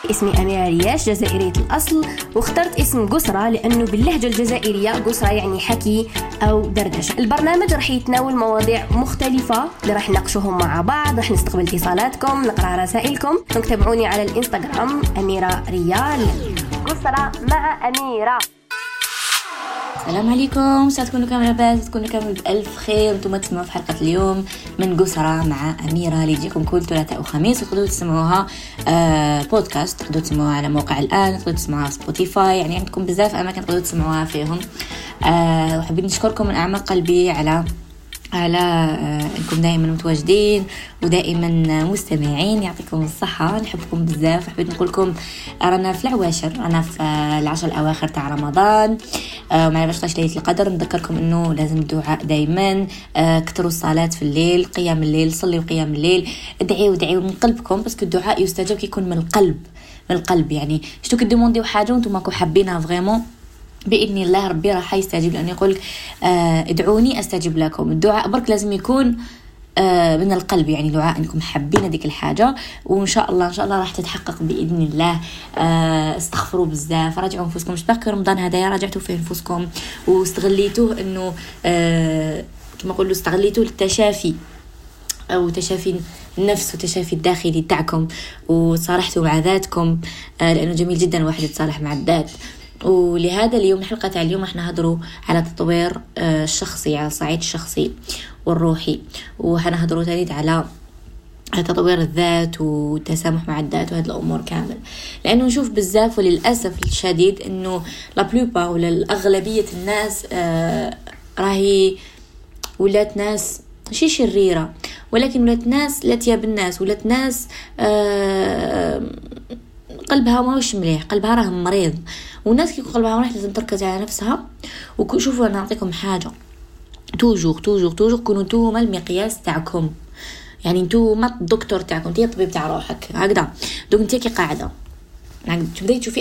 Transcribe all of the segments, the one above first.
اسمي أميرة رياش، جزائرية الأصل، واخترت اسم قسرة لأنه باللهجة الجزائرية قسرة يعني حكي أو دردشة. البرنامج رح يتناول مواضيع مختلفة اللي رح نناقشوهم مع بعض، رح نستقبل اتصالاتكم، نقرأ رسائلكم. تابعوني على الإنستغرام أميرة ريال. قسرة مع أميرة. السلام عليكم، تكونوا كامل لاباس، تكونوا كامل بألف خير. انتم تسمعوا في حلقة اليوم من قسرة مع أميرة اللي يجيكم كل ثلاثاء وخميس، وتقدروا تسمعوها بودكاست، تقدروا تسمعوها على موقع الآن، تقدروا تسمعوها سبوتيفاي، يعني عندكم بزاف أماكن تقدروا تسمعوها فيهم. وحابين نشكركم من أعماق قلبي على انكم دائما متواجدين ودائما مستمعين. يعطيكم الصحة، نحبكم بزاف. حبيت نقول لكم رانا في العواشر، رانا في العشر الاواخر تاع رمضان، ومع 14 ليلة القدر. نذكركم انه لازم الدعاء دائما، كثروا الصلاة في الليل، قيام الليل، صلوا قيام الليل، ادعيوا من قلبكم، بس الدعاء يستجاب كيكون من القلب. يعني شتو كدومونديو حاجه وانتم ماكو حابينها فريمون، بإذن الله ربي راح يستجيب، لأنه يقول ادعوني أستجيب لكم. الدعاء برك لازم يكون من القلب، يعني دعاء أنكم حابين هذيك الحاجة، وإن شاء الله راح تتحقق بإذن الله. استغفروا بزاف، راجعوا أنفسكم. شباك رمضان هذا راجعتوا فيه أنفسكم واستغليتوه، أنه كما قلوا استغليتوه للتشافي أو تشافي النفس وتشافي الداخلي تاعكم، وصالحتوا مع ذاتكم، لأنه جميل جدا الواحد يتصالح مع الذات. ولهذا اليوم الحلقة تاع اليوم احنا هضروا على تطوير الشخصي، على الصعيد الشخصي والروحي، وحنا هضروا تاني على تطوير الذات والتسامح مع الذات وهذه الأمور كامل. لأنه نشوف بزاف وللأسف الشديد أنه لا بلوبا ولا الأغلبية الناس راهي ولات ناس شي شريرة، ولكن ولات ناس لا تياب الناس، ولات ناس قلبها ماهوش مليح، قلبها راه مريض. والناس كي قلبها مريح لازم تركز على نفسها. وشوفوا انا نعطيكم حاجه، توجور كونوا نتوما المقياس تاعكم، يعني نتوما الدكتور تاعكم، انت الطبيب تاع روحك هكذا. دوك انت كي قاعده تبداي تشوفي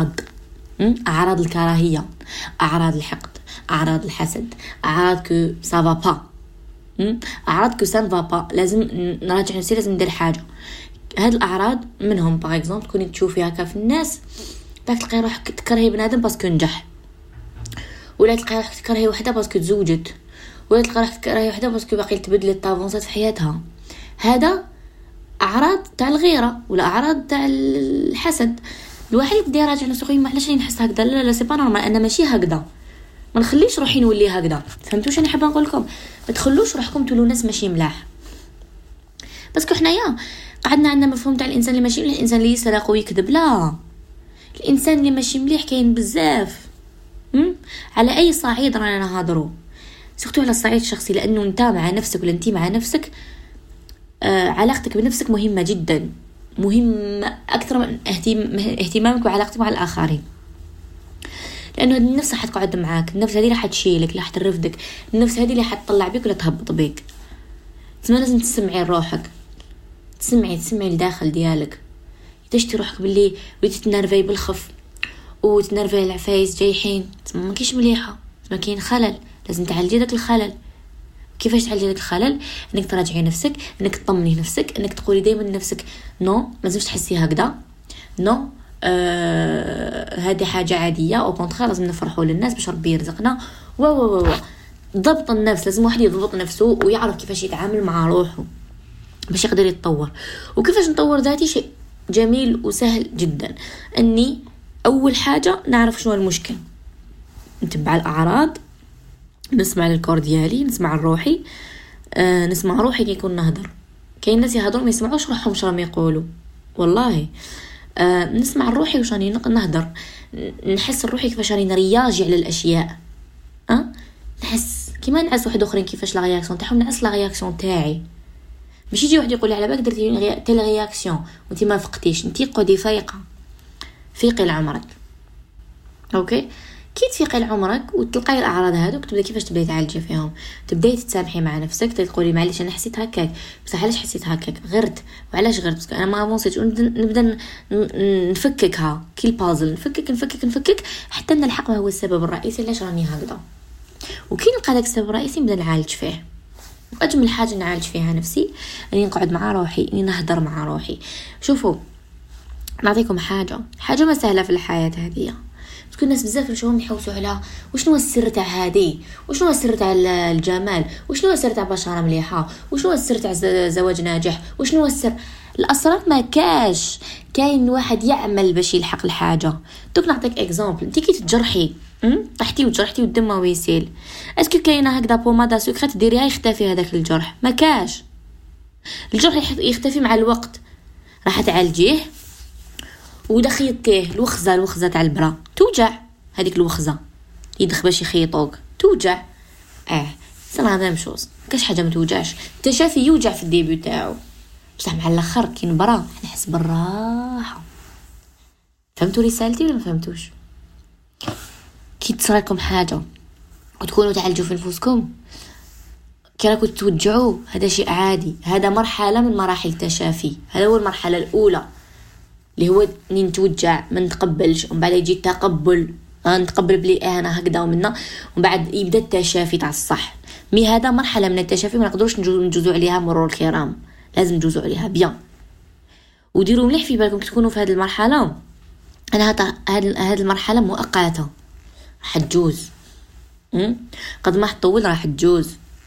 اعراض الكراهيه، اعراض الحقد، اعراض الحسد، اعراض كو سافا با، اعراض كو سان با، لازم نراجع نفسي، لازم ندير حاجه. هاد الاعراض منهم باغ اكزومبل تكوني تشوفي هكا في الناس، باك تلقاي روحك تكرهي بنادم باسكو نجح، ولا تلقاي روحك تكرهي وحده باسكو تزوجت، ولا تلقاي روحك تكرهي وحده باسكو باقي تبدلت طافونسات في حياتها. هذا اعراض تاع الغيره ولا اعراض تاع الحسد. الواحد يبدا يراجع نفسه، خويا علاش راني نحس هكذا؟ لا سي با نورمال، انا ماشي هكذا، ما نخليش روحي نولي هكذا. فهمتوا شنو حابه نقول لكم؟ ما تخلوش روحكم تولوا ناس ماشي ملاح، باسكو حنايا قعدنا عندنا مفهوم تاع الانسان اللي ماشي مليح، الانسان اللي يسرق ويكذب. لا، الانسان اللي ماشي مليح كاين بزاف. على اي صعيد رانا نهضروا، سورتو على الصعيد الشخصي، لانه انت مع نفسك ولا انت مع نفسك، علاقتك بنفسك مهمه جدا، مهمه اكثر من اهتمامك وعلاقتك مع الاخرين. لانه النفس راح تقعد معاك، النفس هذه راح تشيلك، راح ترفدك، النفس هذه اللي حتطلع بك ولا تهبط بك. تسمى لازم تسمعي لروحك، تسمعي لداخل ديالك. تشتي روحك باللي وليتي تنرفي بالخف وتنرفي العفايس جايحين، تسمى ما كاينش مليحه، ما كاين خلل، لازم تعالجي داك الخلل. كيفاش تعالجي داك الخلل؟ انك تراجعي نفسك، انك تطمني نفسك، انك تقولي دائما لنفسك نو، ما لازمش تحسي هكذا، نو هذه حاجه عاديه، او كونترا لازم نفرحوا للناس باش ربي يرزقنا. ضبط النفس، لازم واحد يضبط نفسه ويعرف كيفاش يتعامل مع روحه باش يقدر يتطور. وكيفاش نطور ذاتي؟ شيء جميل وسهل جدا، اني اول حاجه نعرف شنو المشكل، نتبع الاعراض، نسمع للكور ديالي، نسمع لروحي. نسمع روحي كي يكون نهضر. كاين ناس يهضروا ما يسمعوش روحهم شنو يقولوا، والله. نسمع لروحي واش راني نهضر، نحس روحي كيفاش راني نرياجي على الاشياء. نحس كيما نعس واحد اخرين كيفاش لا رياكسيون تاعهم، نعس لا رياكسيون تاعي. ماشي يجي واحد يقول لي على بالك درتي تيل رياكسيون وانت ما فقتيش، انت قودي فايقه، فيقي لعمرك. اوكي، كي تفيقي لعمرك وتلقاي الاعراض هذوك، تبدا كيفاش تبداي تعالجي فيهم، تبداي تتسامحي مع نفسك، تقولي معليش انا حسيت هكاك، بصح علاش حسيت هكاك، غرت وعلاش غرت، باسكو انا ما افونسيتش. نبدا نفككها كي البازل، نفكك حتى نلحق ما هو السبب الرئيسي علاش راني هكذا. وكي نلقى داك السبب الرئيسي نبدا نعالج فيه. واجمل حاجه نعالج فيها نفسي اني نقعد مع روحي، اني نهضر مع روحي. شوفوا نعطيكم حاجه ما سهله في الحياه هذه. تكون الناس بزاف نشوفهم يحوسوا على وشنو السر تاع هذه، وشنو السر تاع الجمال، وشنو السر تاع بشره مليحه، وشنو السر تاع زواج ناجح، وشنو السر. الاسرار ما كاش، كاين واحد يعمل باش يلحق الحاجه. دوك نعطيك اكزامبل، انت كي تجرحي طحتي وجرحتي والدم ما يسيل، اسكو كاينه هكذا بوماده سكرت ديريها يختفي هذاك الجرح؟ ما كاش. الجرح يختفي مع الوقت، راح تعالجيه ودا خيطيه الوخزه تاع البرا توجع، هذيك الوخزه يدخ باش يخيطوك توجع. صراحه ما مشوز كاش حاجه ما توجعش. التشافي يوجع في الديبي تاعو، بصح مع الاخر كي نبرا نحس بالراحه. فهمتوا رسالتي ولا ما فهمتوش؟ كي تصرالكم حاجه وتكونوا تعالجوا في نفوسكم كي راكم توجعوا، هذا شيء عادي، هذا مرحله من مراحل التشافي. هذا هو المرحله الاولى اللي هو نتوجع ما نتقبلش، ومن بعد يجي التقبل، نتقبل بلي انا هكذا ومنا، ومن بعد يبدا التشافي تاع الصح. هذا مرحله من التشافي ما نقدروش نجوزوا عليها مرور الكرام، لازم نجوزوا عليها بيان. وديروا مليح في بالكم تكونوا في هذه المرحله. انا هذه المرحله مؤقته، راح تجوز، قد ما تطول راح تجوز.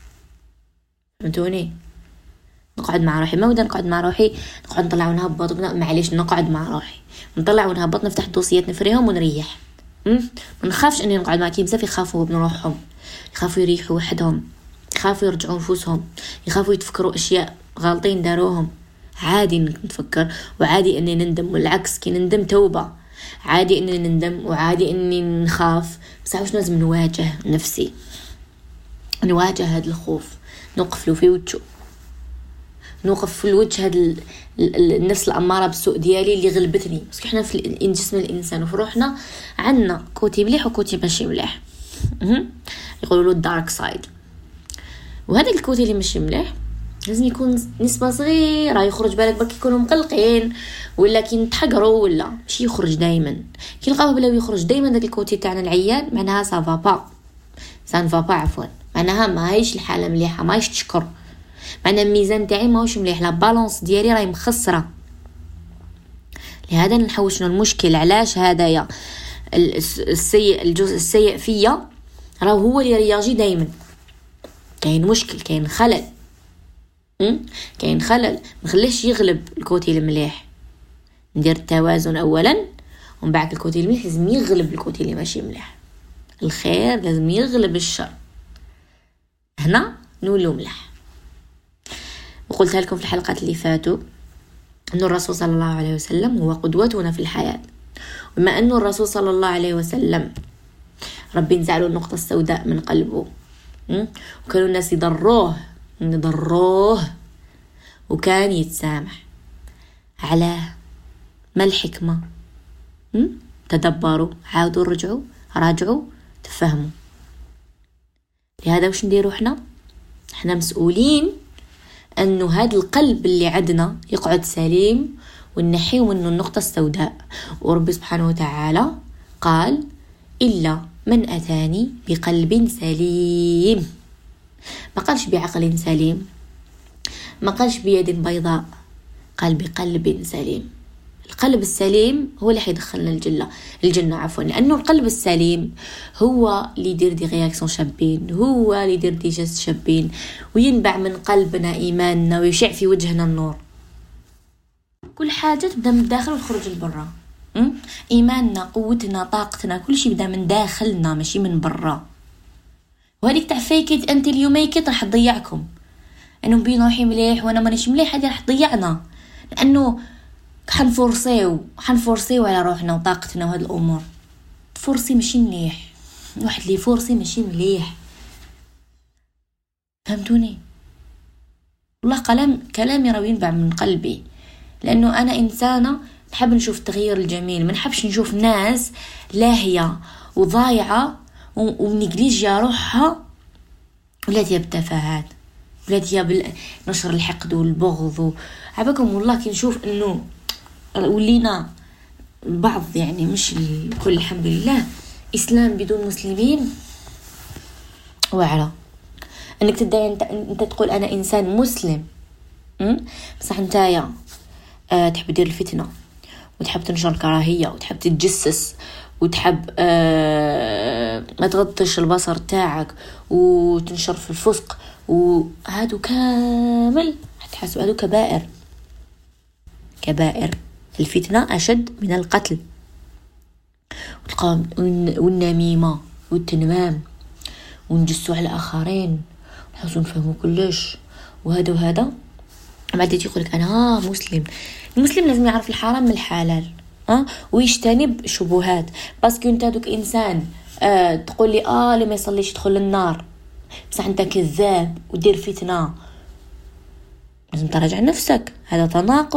فهمتوني؟ نقعد مع روحي، ما ودا نقعد مع روحي نقعد نطلع ونهبط، معليش نقعد مع روحي نطلع ونهبط، نفتح دوسيات نفريهم ونريح. ما نخافش اني نقعد مع بزاف يخافوا من روحهم، يخافوا يريحوا وحدهم، يخافوا يرجعوا نفوسهم، يخافوا يتفكروا اشياء غالطين داروهم. عادي نتفكر وعادي اني نندم، والعكس كي نندم توبه. عادي اني نندم وعادي اني نخاف، بس واش لازم نواجه نفسي، نواجه هذا الخوف، نوقف له في وجهه، نوقف في الوجه هاد النفس الاماره بالسوء ديالي اللي غلبتني. بس احنا في جسم الانسان وفي روحنا عندنا كوتي مليح وكوتي ماشي مليح، يقولوا له الدارك سايد. وهذا الكوتي اللي ماشي مليح لازم يكون نسبه صغيره يخرج. بالك برك يكونوا مقلقين ولا كي نتحقروا ولا ماشي يخرج دائما. كي نلقاوه بلا يخرج دائما داك الكوتي تاعنا العيان، معناها سافا با سان فا با، عفوا معناها ما هيش الحاله مليحه، ما هيش تشكر، معناها الميزان تاعي ماهوش مليح، لا بالانس ديالي راهي مخسره. لهذا نحوس شنو المشكل، علاش هذايا السيء، الجزء السيء فيا راه هو اللي رياجي دائما. كاين مشكل، كاين خلل، كاين خلل، نخليش يغلب الكوتي المليح. ندير التوازن اولا، ومن بعد الكوتي المليح لازم يغلب الكوتي اللي ماشي مليح. الخير لازم يغلب الشر، هنا نولو مليح. وقلتها لكم في الحلقات اللي فاتوا أن الرسول صلى الله عليه وسلم هو قدوتنا في الحياة. وما أن الرسول صلى الله عليه وسلم ربي نزعله النقطة السوداء من قلبه، وكانوا الناس يضروه وكان يتسامح. على ما الحكمة؟ تدبروا، عاودوا راجعوا تفهموا. لهذا وش نديروا احنا مسؤولين انه هذا القلب اللي عندنا يقعد سليم ونحيه منه النقطة السوداء. ورب سبحانه وتعالى قال إلا من أتاني بقلب سليم، ما قالش بعقل سليم، ما قالش بيد بيضاء، قال بقلب سليم. القلب السليم هو اللي حيدخلنا الجنة عفوا، لأنه القلب السليم هو اللي يدير دي رياكسيون شابين، هو اللي يدير دي جست شابين، وينبع من قلبنا إيماننا ويشع في وجهنا النور. كل حاجة تبدأ من الداخل وتخرج لبرا. إيماننا، قوتنا، طاقتنا، كل شيء بدأ من داخلنا ماشي من برا. وهذيك تاع فيكت أنت اليوميكت راح تضيعكم، أنه بين روحي مليح وأنا مانيش مليح، هذه راح تضيعنا، لأنه حنفورسيو على روحنا وطاقتنا وهذه الأمور. فورسي ماشي مليح، واحد اللي فورسي ماشي مليح. فهمتوني؟ والله كلامي راه ينبع من قلبي، لأنه أنا إنسانة نحب نشوف التغيير الجميل، ما نحبش نشوف ناس لاهية وضايعة ومنجليجيا روحها، ولات هي بالتفاهات، ولات هي نشر الحقد والبغض. عباكم والله كي نشوف انه ولينا البعض، يعني مش الكل الحمد لله، اسلام بدون مسلمين. واعره انك تدعي انت تقول انا انسان مسلم، بصح نتايا تحب دير الفتنه وتحب تنشر الكراهية وتحب تتجسس وتحب ما تغطش البصر تاعك وتنشر في الفسق، وهادو كامل هتحسوا هادو كبائر. الفتنة أشد من القتل والنميمة والتنمام ونجسوا على الآخرين ونحسوا نفهموا كلش وهذا. بعد يقولك أنا مسلم. المسلم لازم يعرف الحرام من الحلال ويجتنب الشبهات. باسكو انت دوك انسان تقول لي اللي ما يصليش يدخل النار، بصح انت كذاب ودير فتنه، لازم تراجع نفسك. هذا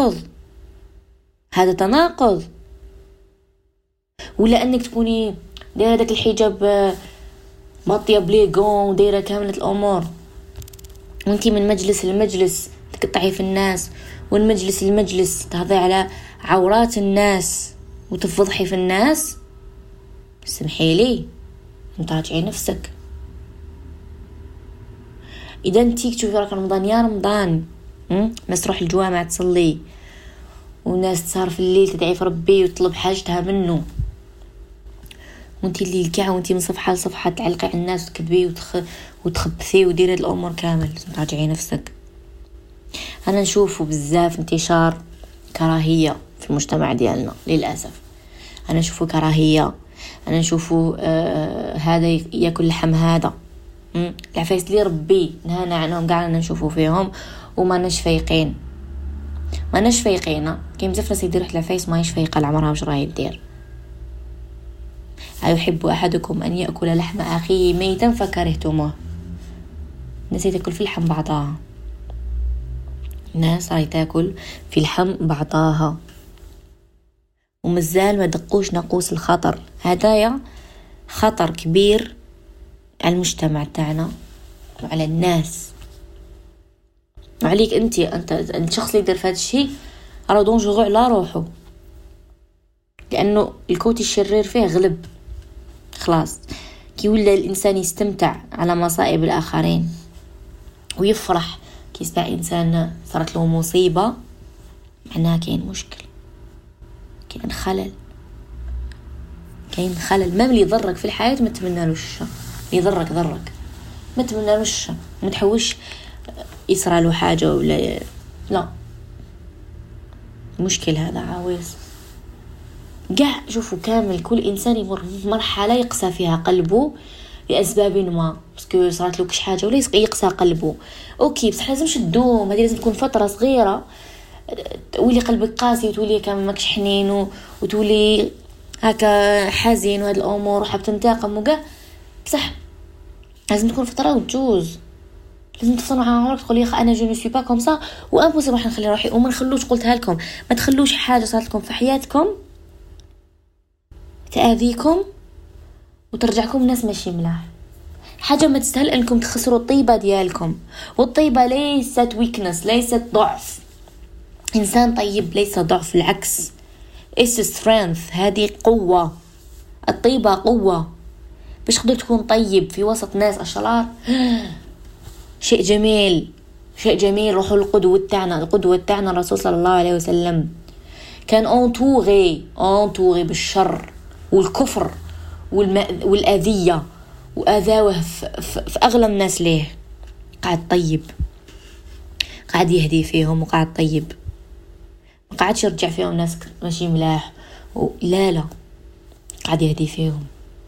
تناقض. ولا انك تكوني دايره داك الحجاب ماطيه بليغون ودايره كامله الامور، وانتي من مجلس لمجلس تقطعي في الناس، ومن مجلس لمجلس تهضي على عورات الناس وتفضحي في الناس. سمحي لي، تراجعي نفسك. اذا انتي تشوفي راك رمضان يا رمضان الناس تروح الجوامع تصلي، والناس تسهر في الليل تدعي في ربي وتطلب حاجتها منه، وانتي الليل كاع وانتي من صفحه لصفحه تعلقي على الناس وتكذبي وتخبثي وديري هاد الامور كامل، تراجعي نفسك. انا نشوفه بزاف انتشار كراهيه في المجتمع ديالنا للاسف. انا نشوفه كراهيه، انا نشوفه هذا ياكل لحم هذا. العفايس اللي ربي نهانا عنهم كاع نشوفوا فيهم وما نش فايقين. كاين بزاف ناس يديروا العفايس ما يشفيق العمرها واش راهي دير. أيحب أحدكم أن يأكل لحم أخيه ميتا فكرهتموه. الناس تاكل في اللحم بعضها، الناس راهي تاكل في اللحم بعضها ومازال ما دقوش ناقوس الخطر. هدايا خطر كبير على المجتمع تاعنا وعلى الناس وعليك انت الشخص اللي يدير في هذا الشيء راه دونجورو على روحه، لانه الكوتي الشرير فيه غلب. خلاص كي ولا الانسان يستمتع على مصائب الاخرين ويفرح كي يسمع انسان صارت له مصيبه، معناها كاين مشكل، كاين خلل. ما اللي يضرك في الحياه ما تمنالوش الشر، اللي ضرك ما تمنالوش الشر، ما تحوش يصرى له حاجه ولا لا. مشكل هذا عاوز قاع. شوفوا كامل كل انسان يمر مرحله يقسى فيها قلبه لاسباب ما، باسكو صارت له كش حاجه ولا يقسى قلبه. اوكي بصح لازمش تدوم، هذه لازم تكون فتره صغيره تولي قلبك قاسي وتولي كامل ماكش حنين وتولي هكا حزين وهاد الامور وحاب تنتقم وكاع. بصح لازم تكون فتره وتجوز. لازم تفصلوا عن عمرك تقول لي انا جو نو سوي با كوم سا وامبوسيبل راح نخلي روحي وما نخلوش. قلتها لكم ما تخلوش حاجه صارت لكم في حياتكم تاذيكم وترجعكم ناس ماشي ملاح. حاجه ما تستاهل انكم تخسروا الطيبه ديالكم، والطيبه ليست ويكنس، ليست ضعف. انسان طيب ليس ضعف، العكس it's strength. هذه قوه، الطيبه قوه. باش تقدر تكون طيب في وسط ناس اشرار شيء جميل. روحوا القدوة تاعنا الرسول صلى الله عليه وسلم كان انطوغي بالشر والكفر والأذية وأذاوه في أغلى الناس ليه. قاعد طيب، قاعد يهدي فيهم وقاعد طيب، ما قاعدش يرجع فيهم ناس ماشي ملاح لا قاعد يهدي فيهم.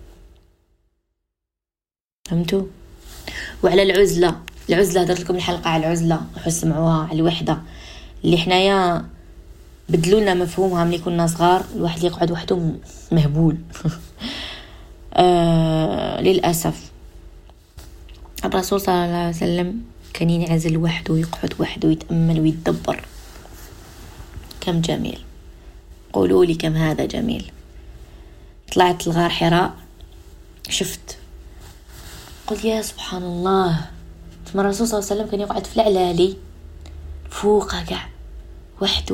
فهمتوا؟ وعلى العزلة درت لكم الحلقة على العزلة، روحوا سمعوها على الوحدة اللي حنايا بدلونا مفهومها ملي كنا صغار. الواحد يقعد وحده مهبول للأسف. الرسول صلى الله عليه وسلم كان ينعزل وحده ويقعد وحده ويتأمل ويتدبر. كم جميل، قولوا لي كم هذا جميل. طلعت الغار حراء، شفت قلت يا سبحان الله. ثم الرسول صلى الله عليه وسلم كان يقعد في العلالي فوق قاع وحده.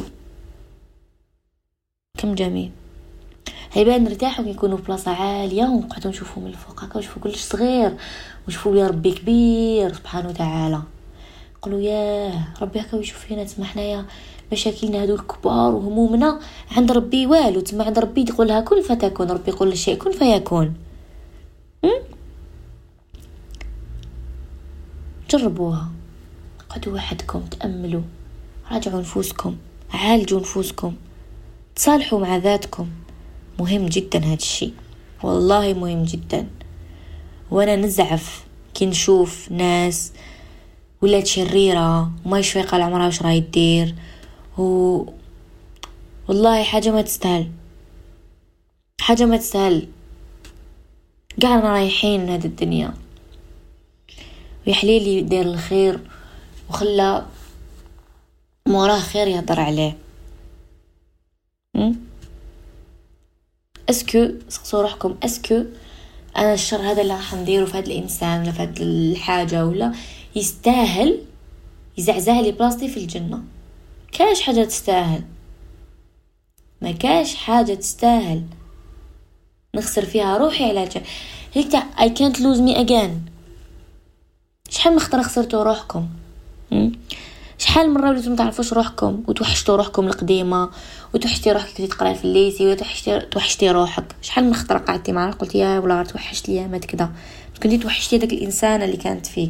كم جميل. هيبان نرتاحوا يكونوا في بلاصه عاليه ونقعدوا نشوفوا من الفوق هكا ونشوفوا كلش صغير ونشوفوا يا ربي كبير سبحانه وتعالى. قالوا ياه ربي هكا ويشوف فينا، تسمى حنايا مشاكلنا هذو الكبار وهمومنا عند ربي والو، تسمى عند ربي يقول لها كن فتكون، ربي يقول الشيء كن فيكون. جربوها، قعدوا وحدكم تأملوا، راجعوا نفوسكم، عالجوا نفوسكم، تصالحوا مع ذاتكم. مهم جدا هذا الشيء، والله مهم جدا. وانا نزعف كي نشوف ناس ولات شريرة وما يشفيق على عمرها وش راهي تدير، والله حاجة ما تستاهل، حاجة ما تستاهل. قاعنا رايحين هذه الدنيا، ويحليلي دير الخير وخلى موراه خير يهضر عليه. اسكو سقسوا روحكم، اسكو انا الشر هذا اللي راح نديره في هذا الانسان ولا في هذه الحاجه ولا يستاهل يزعزع لي بلاصتي في الجنه؟ كاش حاجه تستاهل؟ ما كاش حاجه تستاهل نخسر فيها روحي على هيك I can't lose me again. شحال من خطره خسرتوا روحكم؟ شحال مرة وليتوا ما تعرفوش روحكم وتوحشتوا روحكم القديمة، وتوحشتي روحك كنتي تقراي في الليسي، وتوحشتي روحك. شحال من خطره قعدتي معاه قلتي يا ولا توحشت لي مات كذا، كنتي توحشتي داك الانسان اللي كانت فيك.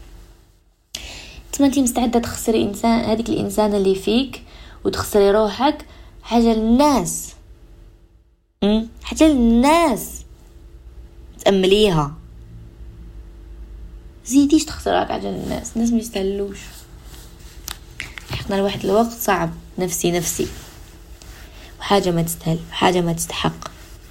انت مستعده تخسري انسان، هذيك الانسان اللي فيك، وتخسري روحك حاجه للناس، حاجه للناس تأمليها. زيديش تخسرك حاجه للناس، الناس ما يستاهلوش. حقنا الواحد الوقت صعب، نفسي وحاجه ما تستاهل، حاجه ما تستحق.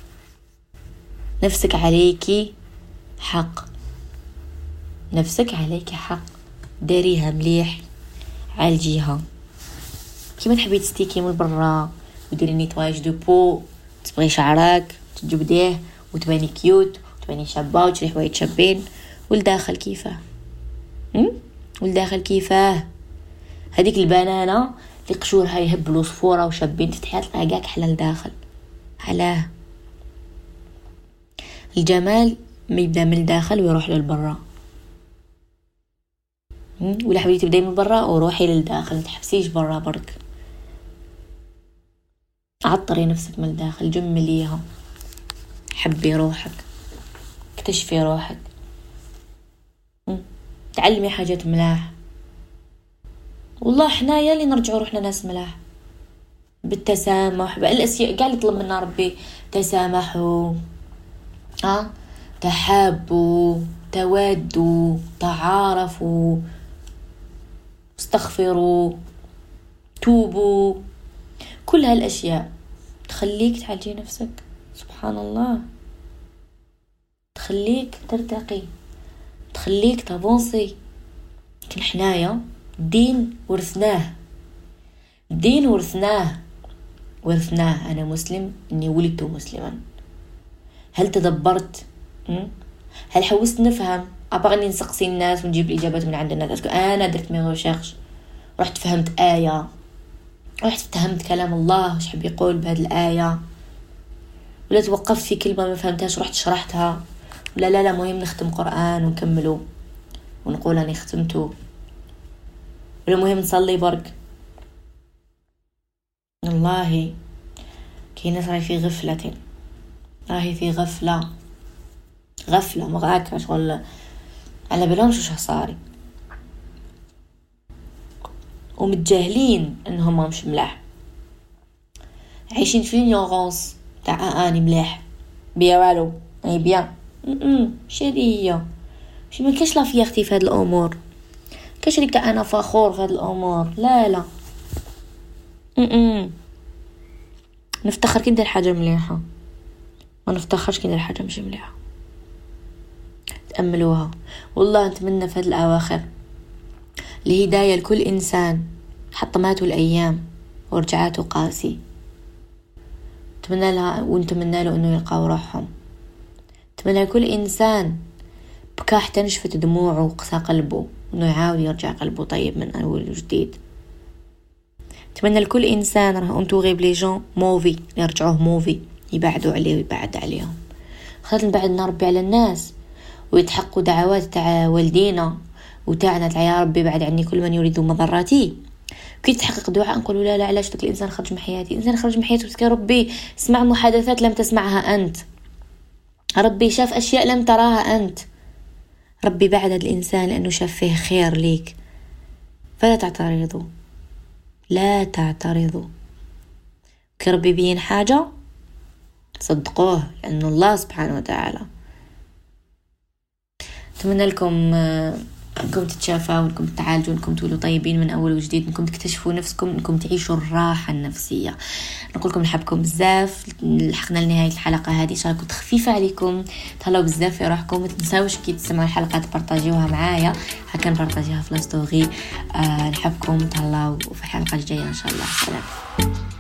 نفسك عليكي حق، نفسك عليكي حق، داريها مليح، عالجيها. كيما تحبي تستيكي من برا وديري نيتواج دو بو، تبغي شعرك تجبديه وتباني كيوت وتباني شابه وتشري حوايج شابين، والداخل كيفاه؟ والداخل كيفاه؟ هذيك البنانه اللي قشورها يهبلوا صفوره وشابين تفتحيها تلقاها كاع كحله لداخل. علاه؟ الجمال ما يبدا من الداخل ويروح للبرا. ولا حبيتي تبداي من برا وروحي للداخل، ما تحبسيش برا برك. عطري نفسك من الداخل، جمليها، حبي روحك، اكتشفي روحك، تعلمي حاجات ملاح. والله حنايا اللي نرجعوا روحنا ناس ملاح بالتسامح، بالاشياء قاعد يطلب منا ربي. تسامحوا، تحابوا، تودوا، تعارفوا، استغفروا، توبوا. كل هالاشياء تخليك تعالجي نفسك، سبحان الله، تخليك ترتقي، تخليك تافونسي. لكن حنايا الدين ورثناه، الدين ورثناه. انا مسلم، اني ولدت مسلما. هل تدبرت؟ هل حوست نفهم؟ ابغني نسقسي الناس ونجيب الاجابات من عند الناس. انا درت مي ريشيرش، رحت فهمت ايه، رحت فهمت كلام الله ايش حب يقول بهذه الايه، ولا توقفت في كلمه ما فهمتهاش رحت شرحتها. لا مهم نختم قرآن ونكمله ونقول اني ختمته، ولا مهم نصلي برك. والله كي ناس راهي في غفلة، راهي في غفلة مغاكة شغل على بالهمش وش صاري، ومتجاهلين انهم مش ملاح، عايشين في نيوغونس تاع اني ملاح بيا والو اي بيان. شادية شي ما كاش لا فيختي في هاد الامور، كاش ديك تاع انا فخور في هاد الامور. لا نفتخر كي ندير حاجه مليحه، ما نفتخرش كي ندير حاجه مش مليحه. تأملوها. والله نتمنى في هاد الاواخر الهدايه لكل انسان حطماته الايام ورجعاته قاسي. نتمنى لها ونتمنى له انه يلقاو روحهم. نتمنى لكل انسان بكى حتى نشفت دموعه وقسى قلبه انه يعاود يرجع قلبه طيب من اول وجديد. نتمنى لكل انسان راه انتوغي بلي جون موفي يرجعوه موفي، يبعدوا عليه ويبعد عليهم. خاطر نبعدنا ربي على الناس ويتحققوا دعوات تاع والدينا وتاعنا تاع يا ربي بعد عني كل من يريد مضراتي. كي تحقق دعاء نقولوا لا علاش داك الانسان خرج من حياتي؟ الانسان خرج من حياته بس يا ربي سمع محادثات لم تسمعها انت، ربي شاف اشياء لم تراها انت، ربي بعد الانسان لانه شاف فيه خير ليك. فلا تعترضوا، لا تعترضوا. كي ربي يبين حاجه صدقوه، لأن الله سبحانه وتعالى. أتمنى لكم أنكم تتشافوا، وأنكم تعالجوا، أنكم تولوا طيبين من أول وجديد، أنكم تكتشفوا نفسكم، أنكم تعيشوا الراحة النفسية. نقول لكم نحبكم بزاف. لحقنا لنهاية الحلقة هذه، إن شاء الله كنت خفيفة عليكم. تهلاو بزاف في روحكم، ما تنساوش كي تسمعوا الحلقات بارطاجيوها معايا، هكا نبارطاجيها في الستوري. نحبكم، تهلاو، وفي الحلقة الجاية إن شاء الله. سلام.